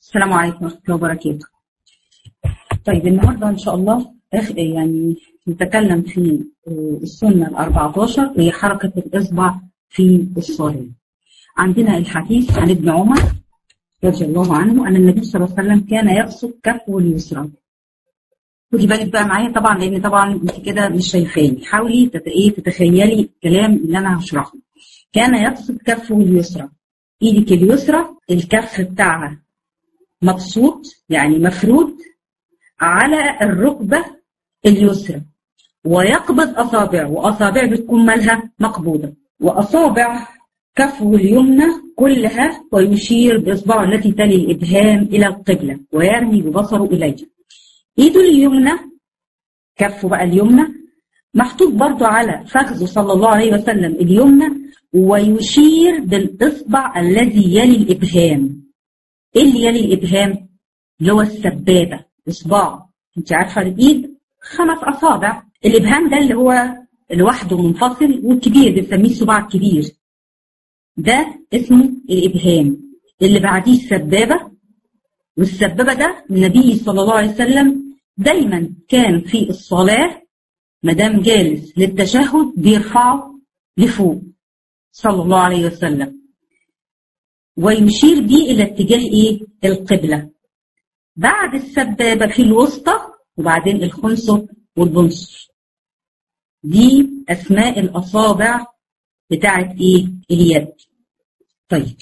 السلام عليكم ورحمة الله وبركاته. طيب النهارده إن شاء الله يعني نتكلم في السنة ال14 وهي حركة الإصبع في الصلاة. عندنا الحديث عن ابن عمر رضي الله عنه أن النبي صلى الله عليه وسلم كان يبسط كفه اليسرى. خدي بالك بقى معايا طبعا، لأن طبعا أنت كده مش شايفاني، حاولي تتخيلي الكلام اللي أنا هشرحه. كان يبسط كفه اليسرى، إيدك اليسرى الكف بتاعها مبسوط يعني مفرود على الركبة اليسرى، ويقبض أصابعه، وأصابع بتكون مالها مقبوضة، وأصابع كفه اليمنى كلها، ويشير بإصبعه التي تلي الإبهام إلى القبلة ويرمي ببصره إليها. إيده اليمنى كفه بقى اليمنى محطوط برضو على فخذه صلى الله عليه وسلم اليمنى، ويشير بالإصبع الذي يلي الإبهام. إيه اللي يلي الإبهام؟ اللي هو السبابة، إصبعه. أنت عارفة الإيد 5 أصابع، الإبهام ده اللي هو لوحده منفصل، والكبير بنسميه الصباع الكبير، ده اسمه الإبهام. اللي بعديه السبابة، والسبابة ده النبي صلى الله عليه وسلم دايما كان في الصلاة مدام جالس للتشهد بيرفعه لفوق صلى الله عليه وسلم، ويشير بيه إلى اتجاه إيه؟ القبلة. بعد السبابة في الوسطى، وبعدين الخنصر والبنصر. دي أسماء الأصابع بتاعت إيه؟ اليد. طيب،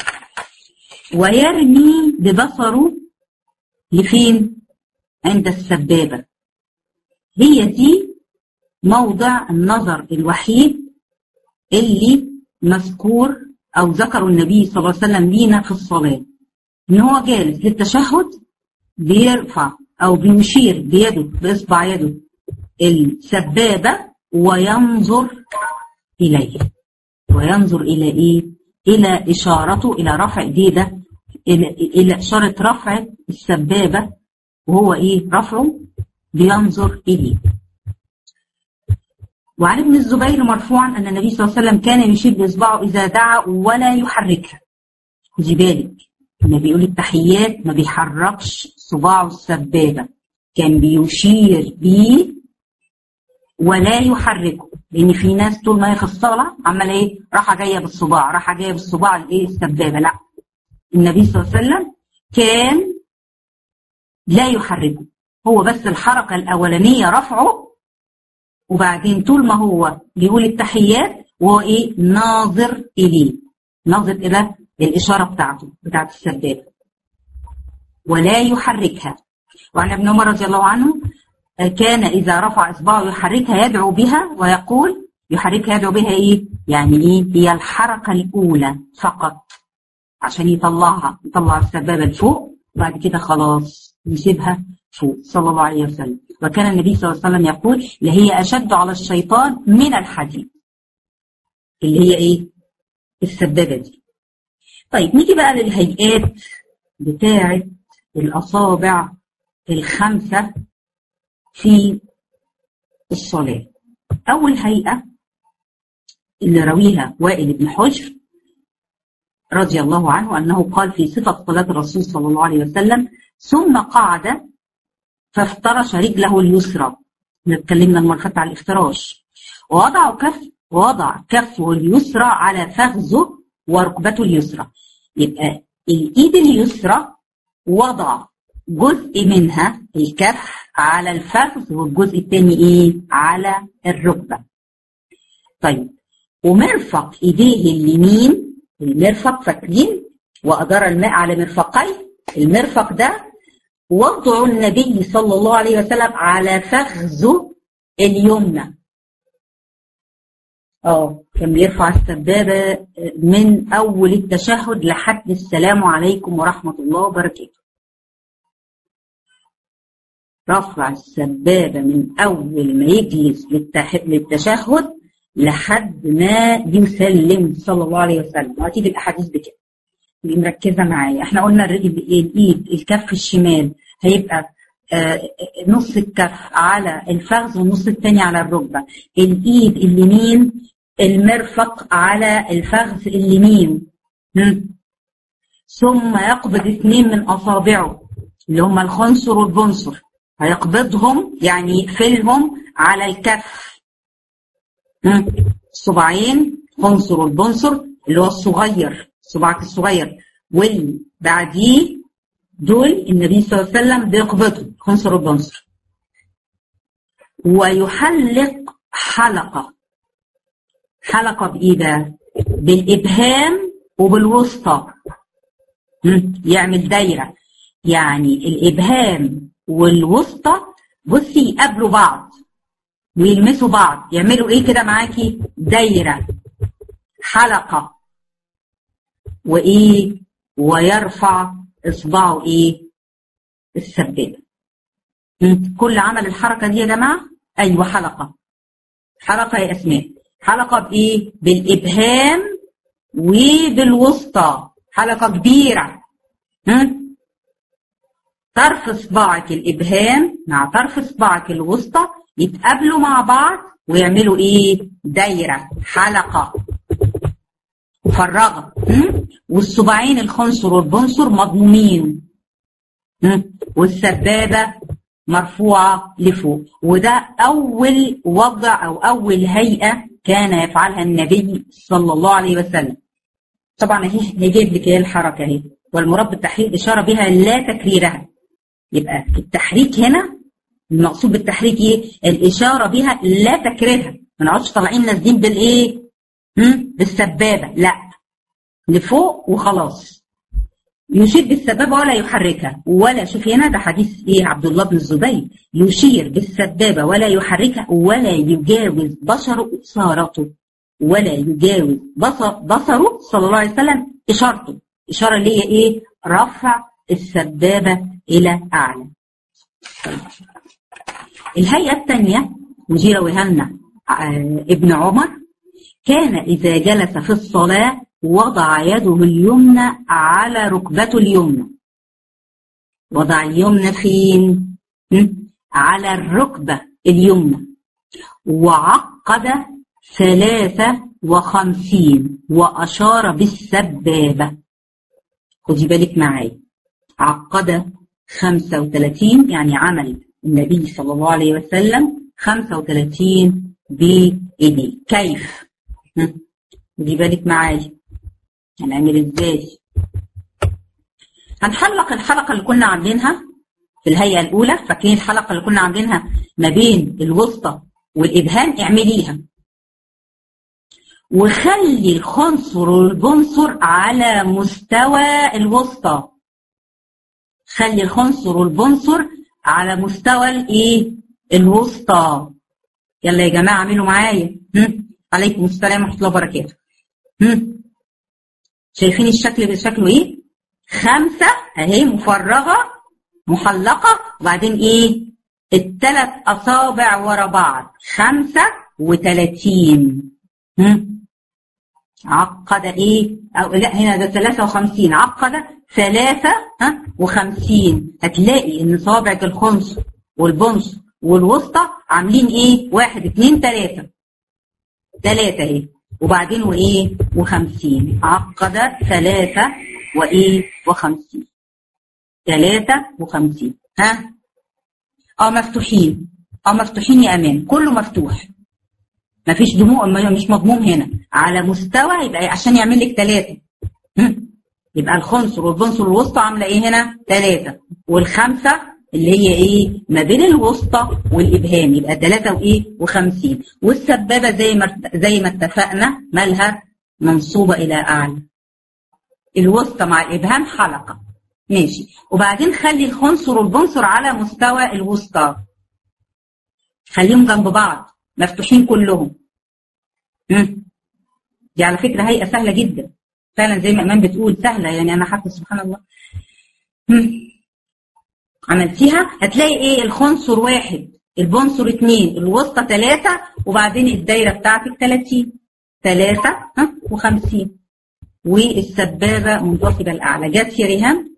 ويرمي ببصره لفين؟ عند السبابة. هي دي موضع النظر الوحيد اللي مذكور أو ذكروا النبي صلى الله عليه وسلم لينا في الصلاة، إن هو جالس للتشهد بيرفع أو بيشير بيده بإصبع يده السبابة وينظر إليه. وينظر إلى إيه؟ إلى إشارته، إلى رفع إيديه ده، إلى إشارة رفع السبابة، وهو إيه؟ رفعه بينظر إليه. وعن ابن الزبير مرفوعا أن النبي صلى الله عليه وسلم كان يشير بإصبعه إذا دعا ولا يحركها. خدي بالك، لما بيقول التحيات ما بيحركش صباعه السبابة، كان بيشير بيه ولا يحركه، لأن في ناس طول ما هي في الصلاة عمال إيه؟ راحة جاية بالصباع، راحة جاية بالصباع الإيه؟ السبابة. لا، النبي صلى الله عليه وسلم كان لا يحركه، هو بس الحركة الأولانية رفعه، وبعدين طول ما هو بيقول التحيات وهو إيه؟ ناظر إليه، ناظر إلى الإشارة بتاعته بتاعت السبابة، ولا يحركها. وعن ابن عمر رضي الله عنه كان إذا رفع إصبعه يحركها يدعو بها، ويقول يحركها يدعو بها إيه؟ يعني إيه؟ هي الحركة الأولى فقط عشان يطلع السبابة لفوق، وبعد كده خلاص يسيبها فوق صلى الله عليه وسلم. وكان النبي صلى الله عليه وسلم يقول لهي أشد على الشيطان من الحديد، اللي هي إيه؟ السبابة دي. طيب نيجي بقى للهيئات بتاعة الأصابع 5 في الصلاة. أول هيئة اللي رويها وائل بن حجر رضي الله عنه أنه قال في صفة صلاة الرسول صلى الله عليه وسلم: ثم قعد فافترش رجله اليسرى. اتكلمنا المرة اللي فاتت على الافتراش. ووضع كفه اليسرى على فخذه وركبته اليسرى. يبقى الإيد اليسرى وضع جزء منها الكف على الفخذ، والجزء الثاني إيه؟ على الركبة. طيب، ومرفق إيديه اليمين، المرفق فاكرين؟ وأدار الماء على مرفقيه. المرفق ده وضع النبي صلى الله عليه وسلم على فخذه اليمنى. كان بيرفع السبابة من أول التشهد لحد السلام عليكم ورحمة الله وبركاته. رفع السبابة من أول ما يجلس للتشهد لحد ما يسلم صلى الله عليه وسلم. وأكيد الأحاديث بكده مركزة معايا. احنا قلنا الإيد الكف الشمال هيبقى نص الكف على الفخذ والنص الثاني على الركبة. الإيد اليمين المرفق على الفخذ اليمين. ثم يقبض 2 من أصابعه اللي هم الخنصر والبنصر، هيقبضهم يعني يقفلهم على الكف. الصباعين خنصر والبنصر اللي هو الصغير، صباعك الصغير، واللي بعديه دول النبي صلى الله عليه وسلم بيقبضهم خنصر والبنصر. ويحلق حلقة. حلقة بإيه ده؟ بالإبهام وبالوسطى. يعمل دايرة، يعني الإبهام والوسطى بصي يقابلوا بعض ويلمسوا بعض، يعملوا إيه كده معاكي؟ دايرة، حلقة. وإيه؟ ويرفع إصبعه إيه؟ السبابة. كل عمل الحركة دي يا جماعة أيوة حلقة. حلقة يا أسماء، حلقة بإيه؟ بالإبهام وبالوسطى، حلقة كبيرة. طرف إصبعك الإبهام مع طرف إصبعك الوسطى يتقابلوا مع بعض ويعملوا إيه؟ دايرة، حلقة مفرغة. والصباعين الخنصر والبنصر مضمومين، والسبابة مرفوعة لفوق. وده أول وضع أو أول هيئة كان يفعلها النبي صلى الله عليه وسلم. طبعا هيجيب لك الحركة اهي، والمراد بالتحريك إشارة بها لا تكريرها. يبقى التحريك هنا المقصود بالتحريك ايه؟ الإشارة بها لا تكريرها، ما نقعدش طالعين نازلين بالإيه؟ بالسبابة، لا، لفوق وخلاص. يشير بالسبابة ولا يحركها، ولا شوف هنا ده حديث ايه؟ عبد الله بن الزبير، يشير بالسبابة ولا يحركها ولا يجاوز بشره إشارته، ولا يجاوز بصره صلى الله عليه وسلم إشارته. إشارة اللي هي ايه؟ رفع السبابة إلى أعلى. الهيئة الثانية ودي رويها لنا ابن عمر، كان إذا جلس في الصلاة وضع يده اليمنى على ركبته اليمنى. وضع اليمنى فين؟ على الركبة اليمنى. وعقد 53 وأشار بالسبابة. خدي بالك معايا، عقد 35 يعني عمل النبي صلى الله عليه وسلم 35 بإيديه. كيف؟ خدي بالك معايا هنعمل ازاي؟ هنحلق الحلقة اللي كنا عاملينها في الهيئة الأولى. فاكرين الحلقة اللي كنا عاملينها ما بين الوسطى والإبهام؟ اعمليها وخلي الخنصر والبنصر على مستوى الوسطى. خلي الخنصر والبنصر على مستوى الايه؟ الوسطى. يلا يا جماعة اعملوا معايا. عليكم السلام ورحمة الله وبركاته. شايفين الشكل بشكله ايه؟ 5 اهي مفرغة محلقة، وبعدين ايه؟ ال3 أصابع ورا بعض 35. عقد ايه؟ او لا هنا ده 53. عقد 53. هتلاقي ان صوابعك الخنصر والبنصر والوسطى عاملين ايه؟ 1 2 3 اهي، وبعدين وايه؟ و50. عقد 3 وايه؟ و50. 53. ها؟ مفتوحين. مفتوحين يا امان، كله مفتوح، مفيش دموع، مش مضموم هنا. على مستوى يبقى عشان يعمل لك 3. يبقى الخنصر والبنصر والوسطى عامله ايه هنا؟ 3، وال5 اللي هي ايه؟ ما بين الوسطى والابهام، يبقى 3 وايه؟ و50. والسبابه زي ما اتفقنا مالها؟ منصوبه الى اعلى. الوسطى مع الابهام حلقه، ماشي. وبعدين خلي الخنصر والبنصر على مستوى الوسطى، خليهم جنب بعض مفتوحين كلهم. دي على فكره هيئه سهله جدا فعلا، زي ما ايمان بتقول سهله، يعني انا حاسه سبحان الله. عملتيها هتلاقي ايه؟ الخنصر 1، البنصر 2، الوسطى 3، وبعدين الدايره بتاعتك 30. 3 و50. والسبابه منتصبه الاعلى. جت يا ريهام؟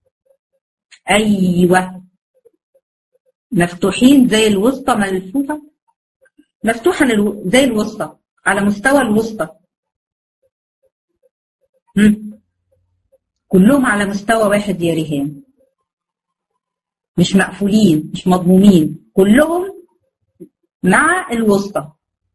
ايوه، مفتوحين زي الوسطى، ملفوفه مفتوحه زي الوسطى على مستوى الوسطى. كلهم على مستوى واحد يا ريهام، مش مقفولين مش مضمومين، كلهم مع الوسطى،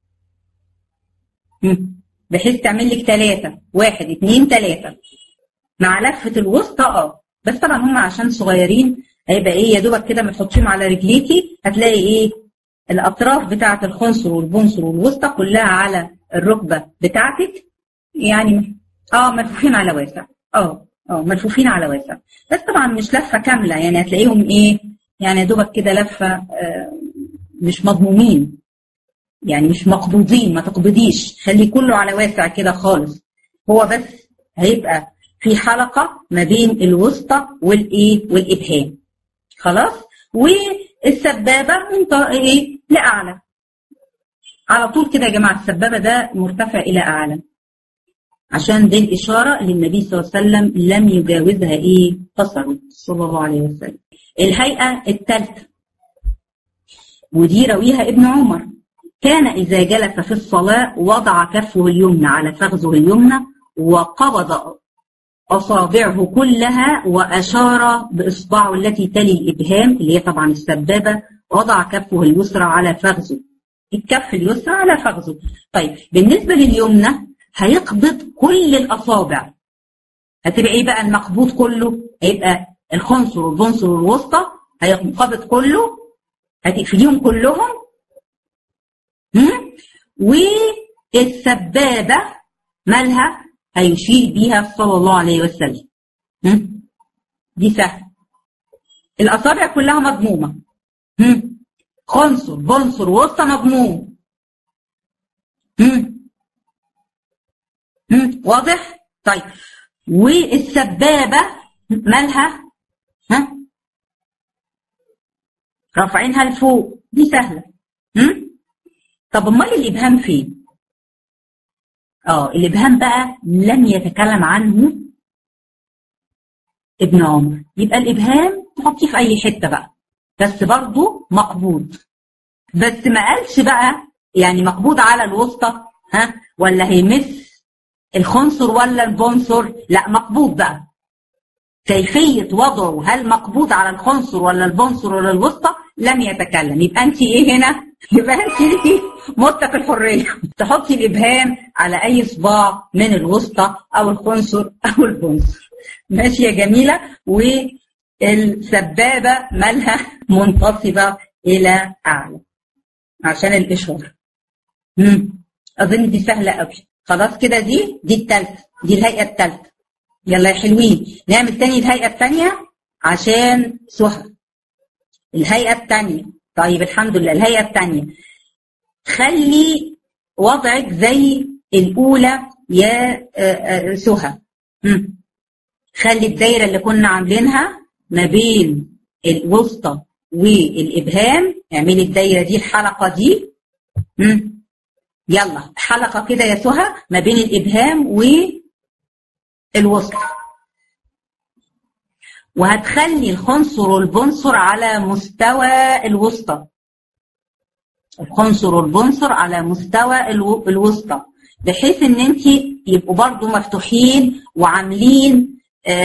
بحيث تعمل لك 3 1 2 3 مع لفه الوسطى. بس طبعا هم عشان صغيرين هيبقى ايه يا دوبك كده ما تحطيهم على رجليكي، هتلاقي ايه الاطراف بتاعه الخنصر والبنصر والوسطى كلها على الركبه بتاعتك، يعني ملفوفين على واسع، ملفوفين على واسع، بس طبعا مش لفه كامله، يعني هتلاقيهم ايه يعني يا دوبك كده لفه مش مضمومين، يعني مش مقبوضين، ما تقبضيش، خلي كله على واسع كده خالص، هو بس هيبقى في حلقه ما بين الوسطى والابهام، خلاص. والسبابه ايه لاعلى على طول كده يا جماعه، السبابه ده مرتفع الى اعلى، عشان دي الاشاره اللي النبي صلى الله عليه وسلم لم يجاوزها بصره صلى الله عليه وسلم. الهيئه الثالثه ودي رويها ابن عمر، كان اذا جلس في الصلاه وضع كفه اليمنى على فخذه اليمنى وقبض أصابعه كلها وأشار بإصبعه التي تلي الإبهام اللي هي طبعا السبابة، وضع كفه اليسرى على فخذه، الكف اليسرى على فخذه. طيب بالنسبة لليمنى هيقبض كل الأصابع، هتبقى إيه بقى المقبوض كله؟ هيبقى الخنصر والبنصر والوسطى هينقبض كله، هتقفليهم كلهم، والسبابة مالها؟ هيشير بيها صلى الله عليه وسلم. دي سهل، الأصابع كلها مضمومة، خنصر بنصر وسطى مضموم، واضح؟ طيب والسبابة مالها؟ رافعينها لفوق، دي سهلة. طب امال الإبهام فين؟ الإبهام بقى لم يتكلم عنه ابن عمر، يبقى الإبهام تحطيه في أي حتة بقى، بس برضه مقبوض، بس ما قالش بقى يعني مقبوض على الوسطى ولا هيمس الخنصر ولا البنصر، لا مقبوض بقى. كيفية وضعه، هل مقبوض على الخنصر ولا البنصر ولا الوسطى، لم يتكلم. يبقى انت ايه هنا؟ يبقى انت ليكي مطلق الحريه تحطي الابهام على اي صباع من الوسطى او الخنصر او البنصر، ماشي يا جميله. والسبابه مالها؟ منتصبه الى اعلى عشان الاشاره. اظن دي سهله قوي. خلاص كده دي الثالثه، دي الهيئه الثالثه. يلا يا حلوين نعمل تاني الهيئه الثانيه عشان سهى. الهيئه الثانيه، طيب الحمد لله. الهيئه الثانيه خلي وضعك زي الاولى يا سهى. خلي الدايره اللي كنا عاملينها ما بين الوسطى والابهام، اعملي الدايره دي الحلقه دي. يلا حلقه كده يا سهى ما بين الابهام والوسطى، وهتخلي الخنصر والبنصر على مستوى الوسطى، الخنصر والبنصر على مستوى الوسطى، بحيث ان انت يبقوا برضو مفتوحين وعاملين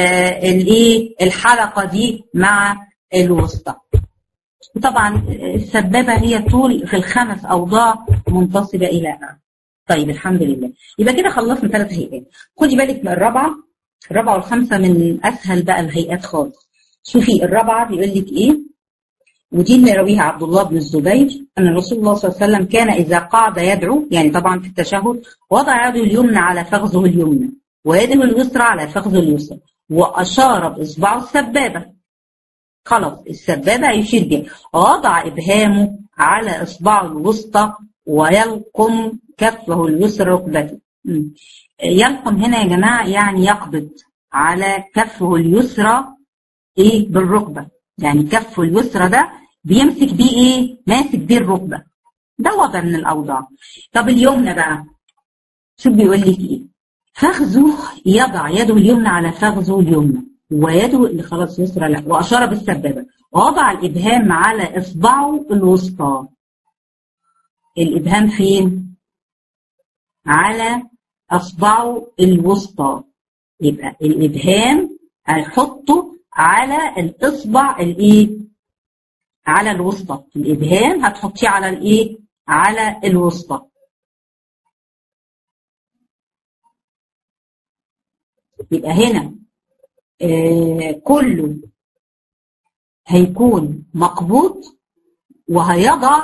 الحلقه دي مع الوسطى. وطبعا السبابه هي طول في الخمس اوضاع منتصبه الى اعلى. طيب الحمد لله، يبقى كده خلصنا 3 هيئات. خدي بالك من الرابعه والخامسه من اسهل بقى الهيئات خالص. شوفي الرابعه بيقول لك ايه، ودي اللي رويها عبد الله بن الزبير ان رسول الله صلى الله عليه وسلم كان اذا قعد يدعو، يعني طبعا في التشهد، وضع يده اليمنى على فخذه اليمنى ويده اليسرى على فخذه اليسرى واشار باصبعه السبابه. خلاص السبابه يشير بها، وضع ابهامه على اصبعه الوسطى ويلقم كفه اليسرى ركبته. يلقم هنا يا جماعه يعني يقبض على كفه اليسرى بالركبه، يعني كفه اليسرى ده بيمسك بيه ماسك بيه الركبه، ده وضع من الاوضاع. طب اليمنى بقى شوف بيقول لك ايه، فخذه يضع يده اليمنى على فخذه اليمنى ويده اللي خلاص يسرى لا، واشار بالسبابه، ووضع الابهام على اصبعه الوسطى. الابهام فين؟ على اصبعه الوسطى، يبقى الابهام هنحطه على الاصبع الايه؟ على الوسطى. الابهام هتحطيه على الايه؟ على الوسطى. يبقى هنا كله هيكون مقبوض، وهيضع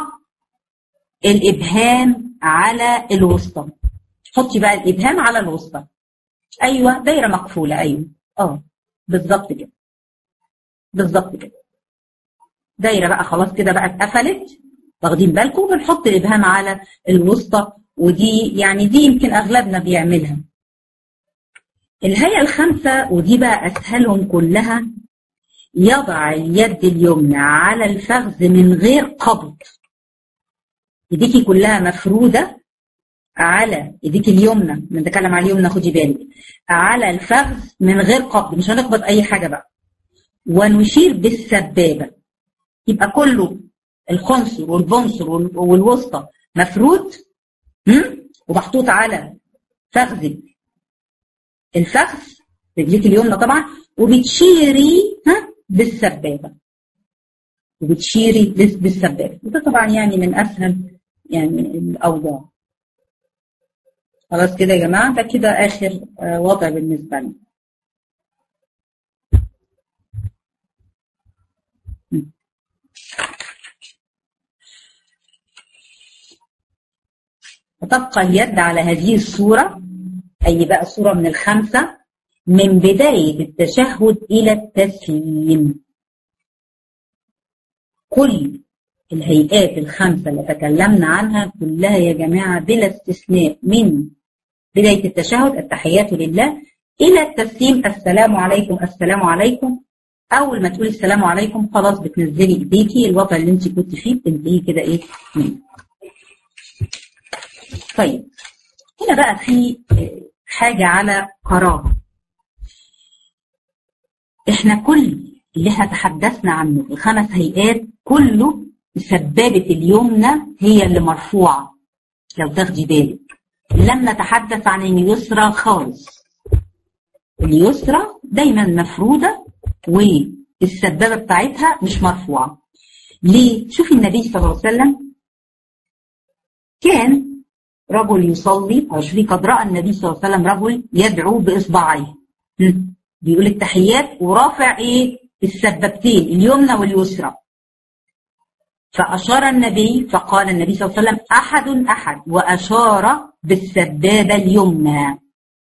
الابهام على الوسطى. حطي بقى الابهام على الوسطى. ايوه دايره مقفوله. ايوه بالظبط كده، بالظبط كده. دايره بقى خلاص كده بقى اتقفلت، واخدين بالكم؟ بنحط الابهام على الوسطى، ودي يعني دي يمكن اغلبنا بيعملها. الهيئه الخامسه ودي بقى اسهلهم كلها، يضع اليد اليمنى على الفخذ من غير قبض. ايديكي كلها مفروده على ايديك اليمنى، بنتكلم على اليمنى خدي بالك، على الفخذ من غير قبض، مش هنقبض اي حاجه بقى. ونشير بالسبابه، يبقى كله الخنصر والبنصر والوسطى مفرود ومحطوط على فخذك، الفخذ رجليك اليمنى طبعا، وبتشيري بالسبابه، وبتشيري بالسبابه. وده طبعا يعني من اسهل يعني الاوضاع. خلاص كده يا جماعه، ده كده اخر وضع بالنسبه لنا. وتبقى اليد على هذه الصوره، اي بقى صوره من الخمسه، من بدايه التشهد الى التسليم. كل الهيئات الخمسه اللي تكلمنا عنها كلها يا جماعه بلا استثناء، من بدايه التشهد التحيات لله الى التسليم السلام عليكم السلام عليكم. اول ما تقولي السلام عليكم خلاص بتنزلي ايديكي، الوضع اللي انت كنت فيه بتنتهي كده ايه منه. طيب هنا بقى في حاجه على قرار. احنا كل اللي احنا تحدثنا عنه الخمس هيئات كله سبابه اليمنى هي اللي مرفوعه، لو تاخدي بالك. لم نتحدث عن اليسرى خالص. اليسرى دايما مفروده والسبابه بتاعتها مش مرفوعه. ليه؟ شوفي النبي صلى الله عليه وسلم كان رجل يصلي، او شوفي قد راى النبي صلى الله عليه وسلم رجل يدعو باصبعيه، بيقول التحيات ورافع ايه؟ السبابتين اليمنى واليسرى. فاشار النبي، فقال النبي صلى الله عليه وسلم احد احد، واشار بالسبابه اليمنى.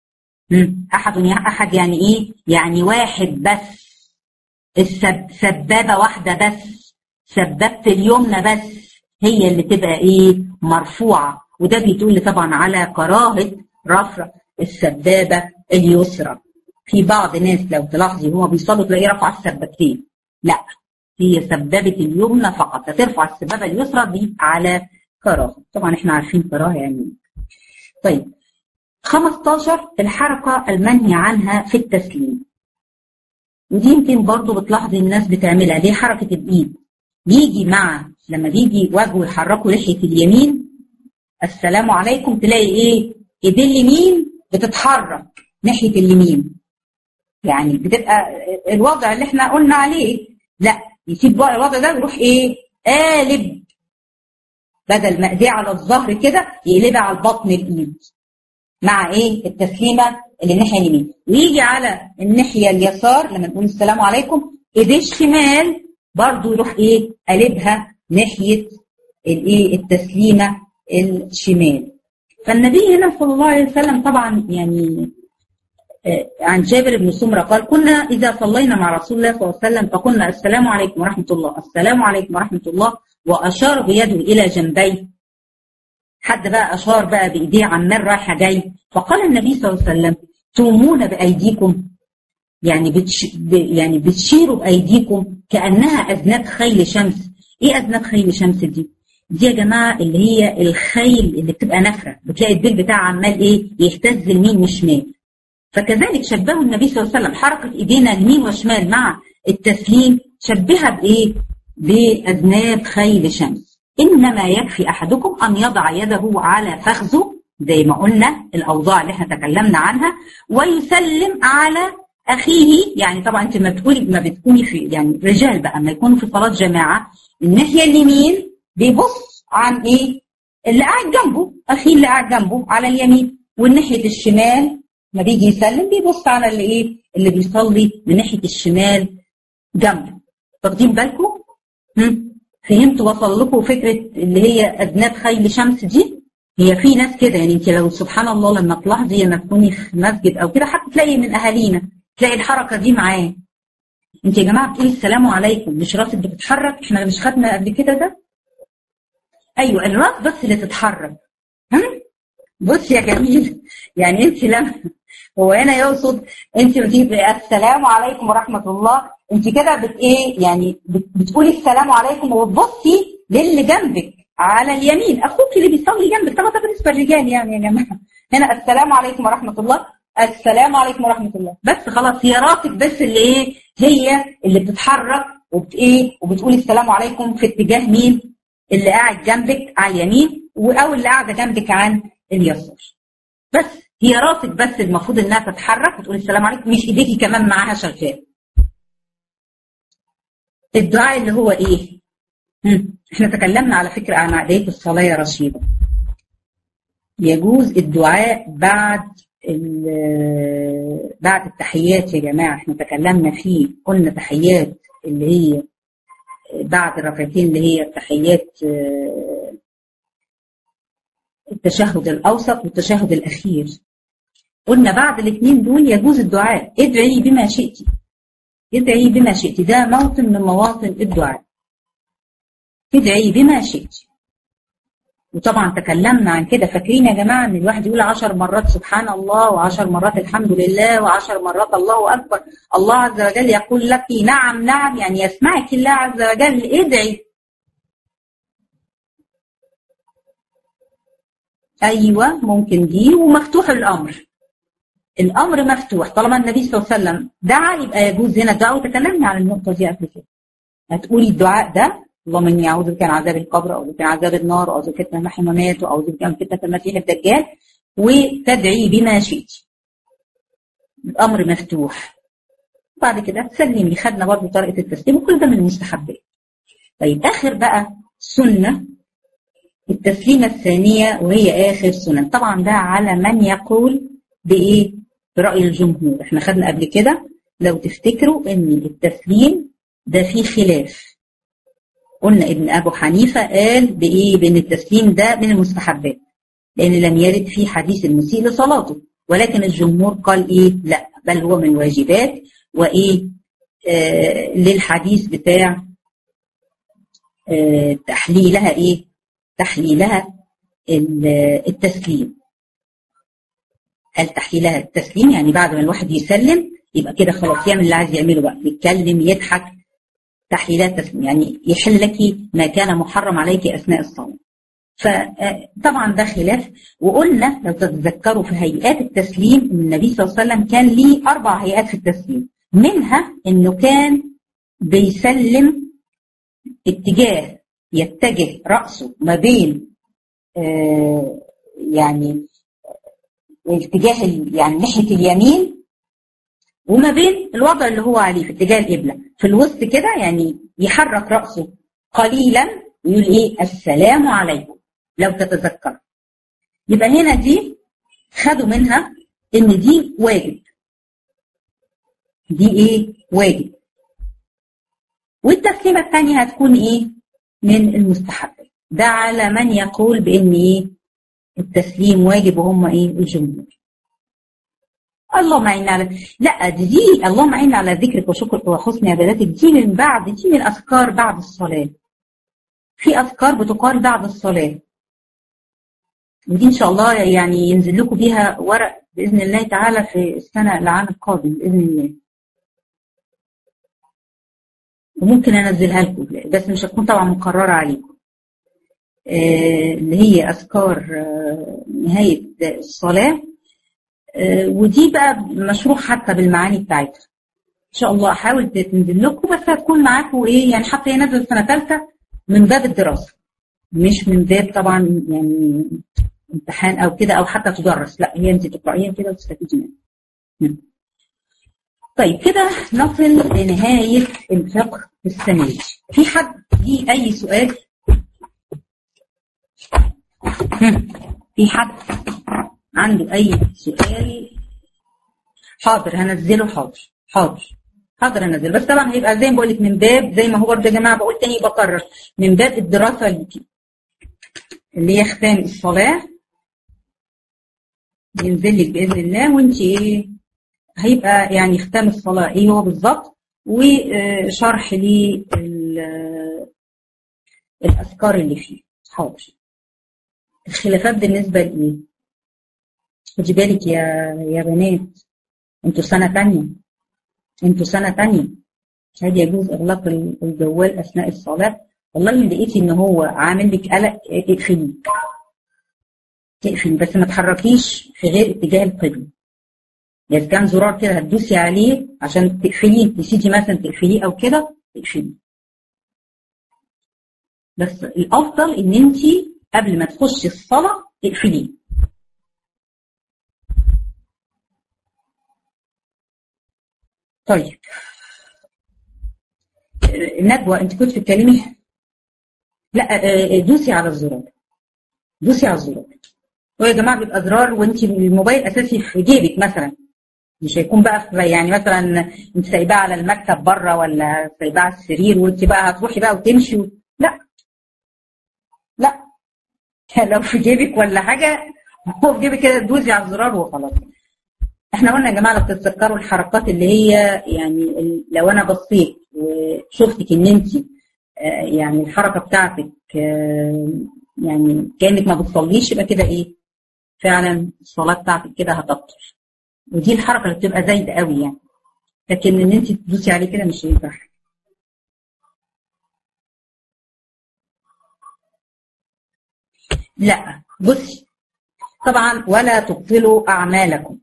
احد يعني ايه؟ يعني واحد بس، السبابه واحده بس، سبابه اليمنى بس هي اللي تبقى ايه؟ مرفوعه. وده بيدل طبعا على كراهه رفع السبابه اليسرى. في بعض ناس لو تلاحظي هما بيصلوا تلاقيه رفع السبابتين، لا، هي سبابه اليمنى فقط. هترفع السبابه اليسرى دي على كراهه، طبعا احنا عارفين كراهه يعني. طيب 15 الحركه المنهي عنها في التسليم، ودي يمكن برضو بتلاحظي الناس بتعملها. دي حركه الايد، بيجي مع لما بيجي وجهه يحركوا لحيه اليمين السلام عليكم، تلاقي ايه؟ ايدين اليمين بتتحرك ناحيه اليمين، يعني بتبقى الوضع اللي احنا قلنا عليه. لا، يسيب بقى الوضع ده ويروح ايه؟ قالب، بدل ما ايديه على الظهر كده يقلبها على البطن الايد مع ايه؟ التسليمه اللي الناحيه اليمين، ويجي على الناحيه اليسار لما نقول السلام عليكم ايديه الشمال برضو يروح ايه؟ قلبها ناحيه الايه؟ التسليمه الشمال. فالنبي هنا صلى الله عليه وسلم طبعا يعني عن جابر بن سمرة قال كنا إذا صلينا مع رسول الله صلى الله عليه وسلم فقلنا السلام عليكم ورحمة الله السلام عليكم ورحمة الله، وأشار بيده إلى جنبيه. حد بقى أشار بقى بإيديه عمال رايحة جاي، فقال النبي صلى الله عليه وسلم تومون بأيديكم، يعني بتشيروا بأيديكم كأنها أذناب خيل شمس. إيه أذناب خيل شمس دي؟ دي يا جماعة اللي هي الخيل اللي بتبقى نفرة، بتلاقي الديل بتاعها عمال إيه؟ يهتز يمين وشمال. فكذلك شبهوا النبي صلى الله عليه وسلم حركة ايدينا اليمين والشمال مع التسليم، شبهها بايه؟ باذناب خيل شمس. انما يكفي احدكم ان يضع يده على فخذه زي ما قلنا الاوضاع اللي احنا تكلمنا عنها، ويسلم على اخيه، يعني طبعا انت ما بتكوني في، يعني رجال بقى ما يكونوا في صلاه جماعه، الناحيه اليمين بيبص عن ايه؟ اللي قاعد جنبه، اخيه اللي قاعد جنبه على اليمين، والناحيه الشمال ما بيجي يسلم بيبص على اللي ايه؟ اللي بيصلي من ناحيه الشمال جنبه. واخدين بالكم؟ فهمتوا؟ وصل لكم فكره اللي هي اذناب خيل شمس دي؟ هي في ناس كده، يعني انت لو سبحان الله لما تلاحظي لما تكوني في مسجد او كده، حتى تلاقي من اهالينا تلاقي الحركه دي معاه. انت يا جماعه بتقولي السلام عليكم مش راسك بتتحرك؟ احنا مش خدنا قبل كده ده؟ ايوه الراس بس اللي تتحرك. بص يا جميل، يعني انت لما هو هنا يقصد انت بتقولي السلام عليكم ورحمه الله، انت كده ايه يعني بتقولي السلام عليكم وتبصي للي جنبك على اليمين، اخوك اللي بيصلي جنبك. طبعا ده بالنسبه للرجال يعني يا جماعه، هنا السلام عليكم ورحمه الله، السلام عليكم ورحمه الله، بس خلاص هي راسك بس اللي ايه؟ هي اللي بتتحرك وبتقولي السلام عليكم في اتجاه مين؟ اللي قاعد جنبك على اليمين او اللي قاعده جنبك عن اليسار. بس هي راسك بس المفروض انها تتحرك وتقولي السلام عليكم، مش ايديكي كمان معاها شغال. الدعاء اللي هو ايه؟ احنا تكلمنا على فكره عن عاديه الصلاه يا رشيده. يجوز الدعاء بعد التحيات يا جماعه، احنا تكلمنا فيه، قلنا تحيات اللي هي بعد الركعتين اللي هي التحيات التشهد الاوسط والتشهد الاخير. قلنا بعد الاثنين دول يجوز الدعاء، ادعي بما شئت، ادعي بما شئت، ده موطن من مواطن الدعاء، ادعي بما شئت. وطبعا تكلمنا عن كده، فاكرين يا جماعه ان الواحد يقول 10 مرات سبحان الله و10 مرات الحمد لله و10 مرات الله اكبر، الله عز وجل يقول لك نعم نعم، يعني يسمعك الله عز وجل، ادعي. ايوه ممكن دي، ومفتوح الامر، الامر مفتوح طالما النبي صلى الله عليه وسلم دعا يبقى يجوز هنا الدعاء، وتكلمنا عن النقطه دي قبل كده. هتقولي الدعاء ده اللهم اني اعوذ بك من عذاب القبر، اعوذ بك من عذاب النار، اعوذ بك من المحيا والممات، واعوذ بك من فتنه المسيح الدجال، وتدعي بما شئت، الامر مفتوح. بعد كده تسلمي، خدنا برضه طريقه التسليم، وكل ده من المستحبات. طيب اخر بقى سنه التسليمه الثانيه، وهي اخر سنن، طبعا ده على من يقول بايه؟ برأي الجمهور. احنا خدنا قبل كده لو تفتكروا ان التسليم ده فيه خلاف، قلنا ابن ابو حنيفه قال بايه؟ بان التسليم ده من المستحبات لان لم يرد فيه حديث المسيء لصلاته، ولكن الجمهور قال ايه؟ لا، بل هو من الواجبات، وايه للحديث بتاع تحليلها ايه؟ تحليلها التسليم. قال تحليلها التسليم يعني بعد ما الواحد يسلم يبقى كده خلاص يعمل اللي عايز يعمله بقى، يتكلم يضحك، تحليلات تسليم يعني يحل لك ما كان محرم عليك اثناء الصلاه. فطبعا ده خلاف. وقلنا لو تتذكروا في هيئات التسليم ان النبي صلى الله عليه وسلم كان ليه 4 هيئات في التسليم، منها انه كان بيسلم اتجاه يتجه رأسه ما بين يعني الاتجاه يعني ناحيه اليمين، وما بين الوضع اللي هو عليه في اتجاه القبله، في الوسط كده يعني يحرك رأسه قليلا ويقول ايه؟ السلام عليكم لو تتذكر. يبقى هنا دي خدوا منها ان دي واجب، دي ايه؟ واجب. والتسليمه الثانيه هتكون ايه؟ من المستحبات. ده على من يقول بان ايه؟ التسليم واجب، وهم ايه؟ الجمهور. اللهم اعنا على لا دي اللهم اعنا على ذكرك وشكرك وحسن عبادتك، دي من بعد، دي من اذكار بعد الصلاه. في اذكار بتقال بعد الصلاه، ودي ان شاء الله يعني ينزل لكم بيها ورق باذن الله تعالى في السنه العام القادم باذن الله، وممكن انزلها لكم بس مش هتكون طبعا مقرره عليكم. اللي هي اذكار نهايه الصلاه، ودي بقى مشروع حتى بالمعاني بتاعتها. ان شاء الله احاول تنزل لكم، بس هتكون معاكم ايه يعني، حتى هي نازله سنه ثالثه من باب الدراسه، مش من باب طبعا يعني امتحان او كده او حتى تدرس، لا هي انت تقرايها كده وتستفيدي منها. طيب كده نصل لنهاية الفقه السنوي. في حد ليه أي سؤال؟ في حد عنده أي سؤال؟ حاضر هنزله. حاضر هنزله، بس طبعا هيبقى زي ما بقول لك من باب، زي ما هو برضه يا جماعة بقول تاني بكرر، من باب الدراسة اللي هي ختام الصلاة، ينزل لك بإذن الله وانت ايه هيبقى يعني ختام الصلاة ايه هو بالظبط، وشرح للأذكار اللي فيه. حاضر. الخلافات بالنسبة لإيه؟ خدي بالك يا بنات، انتوا سنة تانية. هل يجوز إغلاق الجوال أثناء الصلاة؟ والله اللي لقيتي إن هو عامل لك قلق اقفلي بس ما تحركيش في غير اتجاه القبلة. إذا كان زرار كده هتدوسي عليه عشان تقفليه، نسيتي مثلا تقفليه أو كده تقفليه. بس الأفضل إن أنت قبل ما تخشي الصلاة تقفليه. طيب نجوى انت كنت بتتكلمي؟ لا دوسي على الزرار. هو يا جماعه بيبقى زرار وانت الموبايل اساسي في جيبك مثلا، مش هيكون بقى في يعني مثلا انت سايباه على المكتب بره ولا سايباه على السرير وانت بقى هتروحي بقى وتمشي لا لو في جيبك ولا حاجه هو في جيبك كده دوسي على الزرار وخلاص. احنا قلنا يا جماعه لو تتذكروا الحركات اللي هي يعني لو انا بصيت وشفتك ان انت يعني الحركه بتاعتك يعني كانك ما بتصليش، يبقى كده ايه فعلا الصلاه بتاعتك كده هتبطل. ودي الحركه اللي بتبقى زايده قوي يعني، لكن ان انت تدوسي عليه كده مش هينفع. لا بصي طبعا ولا تبطلوا اعمالكم.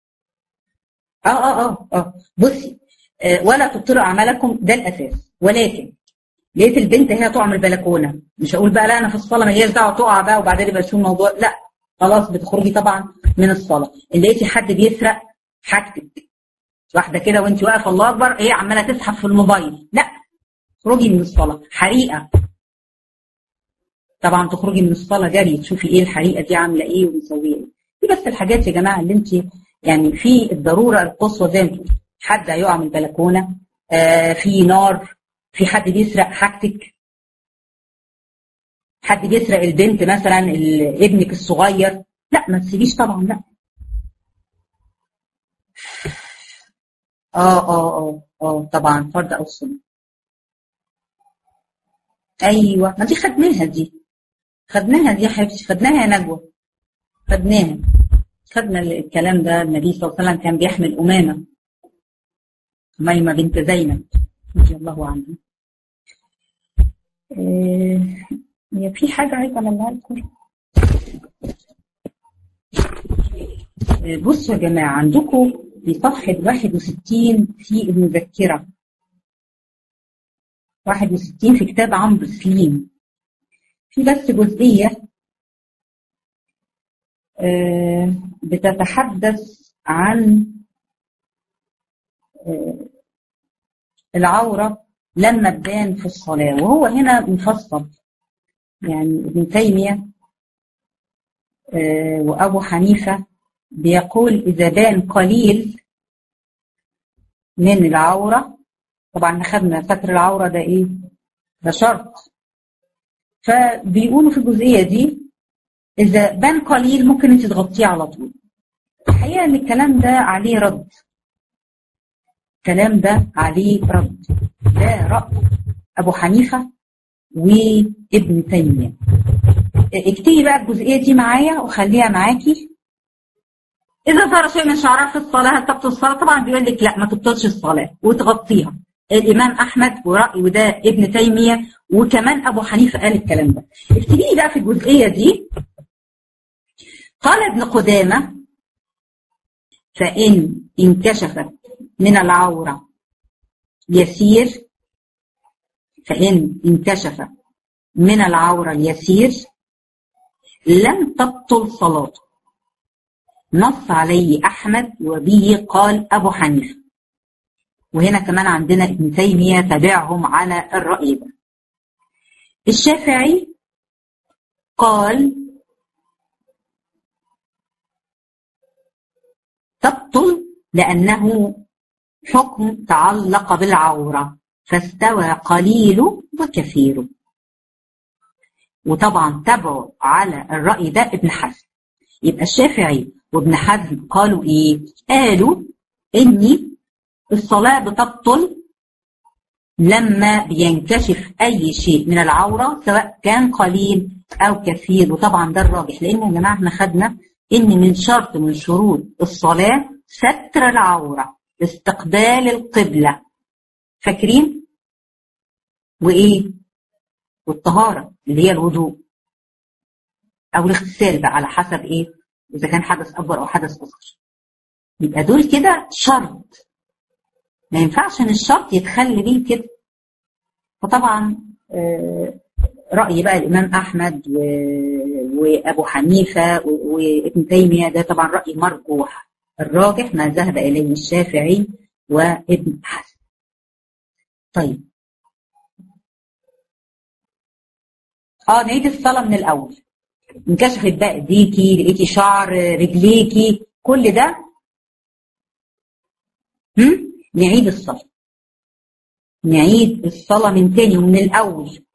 بصي ولا تبطلوا اعمالكم ده الاساس، ولكن لقيت البنت هي تقع من البلكونه، مش هقول بقى لا انا في الصلاه ماليش دعوه تقع بقى وبعدين يبقى شو الموضوع، لا خلاص بتخرجي طبعا من الصلاه. ان لقيتي حد بيسرق حاجتك، واحده كده وانت واقفه الله اكبر ايه عماله تسحب في الموبايل، لا اخرجي من الصلاه. حريقه طبعا تخرجي من الصلاه جري تشوفي ايه الحريقه دي عامله ايه ومسويه ايه. دي بس الحاجات يا جماعه اللي انت يعني في الضروره القصوى، زي ما بتقولي حد هيقع من البلكونه، في نار، في حد بيسرق حاجتك، حد بيسرق البنت مثلا ابنك الصغير، لا ما تسيبيش طبعا لا. طبعا فرض او سنه. ايوه ما دي خدناها دي يا حبيبتي، خدناها يا نجوى، خدنا الكلام ده. النبي صلى الله عليه وسلم كان بيحمل أميمة بنت زينب رضي الله عنها. هي في حاجة عايزة أنا أذكر. بصوا يا جماعة عندكم في صفحة 61 في المذكرة 61 في كتاب عمرو سليم، في بس جزئية بتتحدث عن العورة لما تبان في الصلاة، وهو هنا مفصل يعني ابن تيمية وأبو حنيفة بيقول إذا بان قليل من العورة، طبعا خدنا ستر العورة ده إيه؟ ده شرط. فبيقولوا في الجزئية دي إذا بان قليل ممكن أنت تغطيه على طول. الحقيقة إن الكلام ده عليه رد، ده رأي أبو حنيفة وابن تيمية. اكتبي بقى الجزئية دي معايا وخليها معاكي. إذا ظهر شيء من شعرها في الصلاة هل تبطل الصلاة؟ طبعا بيقول لك لا ما تبطلش الصلاة وتغطيها. الإمام أحمد ورأي وده ابن تيمية وكمان أبو حنيفة قال الكلام ده. اكتبي بقى في الجزئية دي. قال ابن قدامة فإن انكشفت من العورة يسير، لم تبطل صلاته. نص عليه أحمد وبه قال أبو حنيفة. وهنا كمان عندنا ابن تيمية تابعهم على الرأي ده. الشافعي قال تبطل لأنه حكم تعلق بالعورة فاستوى قليله وكثيره. وطبعا تبعوا على الرأي ده ابن حزم. يبقى الشافعي وابن حزم قالوا ايه؟ قالوا ان الصلاة بتبطل لما بينكشف اي شيء من العورة سواء كان قليل او كثير. وطبعا ده الراجح، لان يا جماعة احنا خدنا ان من شرط من شروط الصلاة ستر العورة، استقبال القبلة، فاكرين؟ وايه؟ والطهارة اللي هي الوضوء او الاغتسال بقى على حسب ايه، اذا كان حدث اكبر او حدث اصغر. يبقى دول كده شرط، ما ينفعش ان الشرط يتخلي بيه كده. فطبعا رأي بقى الامام احمد وابو حنيفة وابن تيمية ده طبعا رأي مرجوح، الراجح ما ذهب اليه الشافعي وابن حزم. طيب نعيد الصلاة من الاول. انكشفت بقى ايديكي، لقيتي شعر رجليكي، كل ده نعيد الصلاة. نعيد الصلاة من تاني ومن الأول.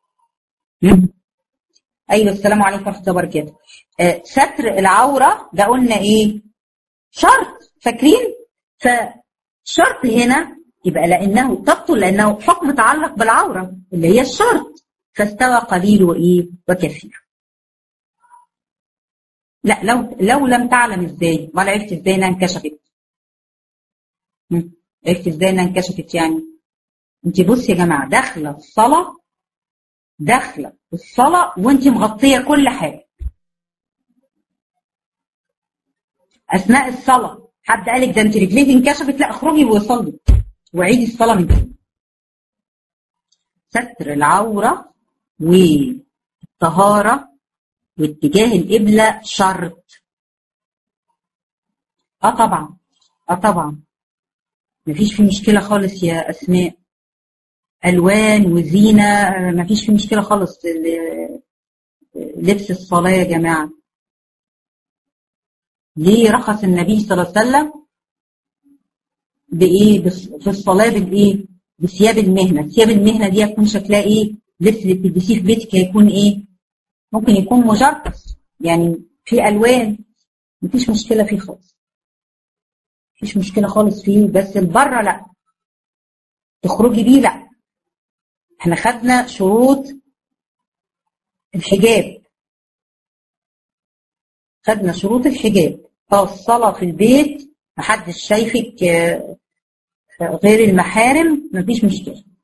أيوة، السلام عليكم ورحمة الله وبركاته. ستر العورة ده قلنا إيه؟ شرط، فاكرين؟ فشرط هنا يبقى لأنه تبطل لأنه حكم متعلق بالعورة اللي هي الشرط، فاستوى قليل وإيه؟ وكثير. لا، لو لم تعلم إزاي؟ ولا عرفت إزاي إنها انكشفت؟ عرفت إزاي إنها انكشفت يعني؟ انت بصي يا جماعه، داخله الصلاه وانت مغطيه كل حاجه. اثناء الصلاه حد قالك ده انت رجليك انكشفت، لا اخرجي وصلي وعيدي الصلاه من تاني. ستر العوره والطهاره واتجاه القبله شرط. طبعا مفيش فيه مشكله خالص يا اسماء. ألوان وزينة مفيش فيه مشكلة خالص. لبس الصلاة يا جماعة، ليه رخص النبي صلى الله عليه وسلم بإيه؟ في الصلاة بالإيه؟ بثياب المهنة. ثياب المهنة دي هتكون شكلها إيه؟ لبس اللي بتلبسيه في بيتك هيكون إيه؟ ممكن يكون مجرس يعني في ألوان، مفيش مشكلة فيه خالص، مفيش مشكلة خالص فيه. بس البره لأ، تخرجي بيه لأ. احنا خدنا شروط الحجاب، الصلاة في البيت محدش شايفك غير المحارم، مفيش مشكلة.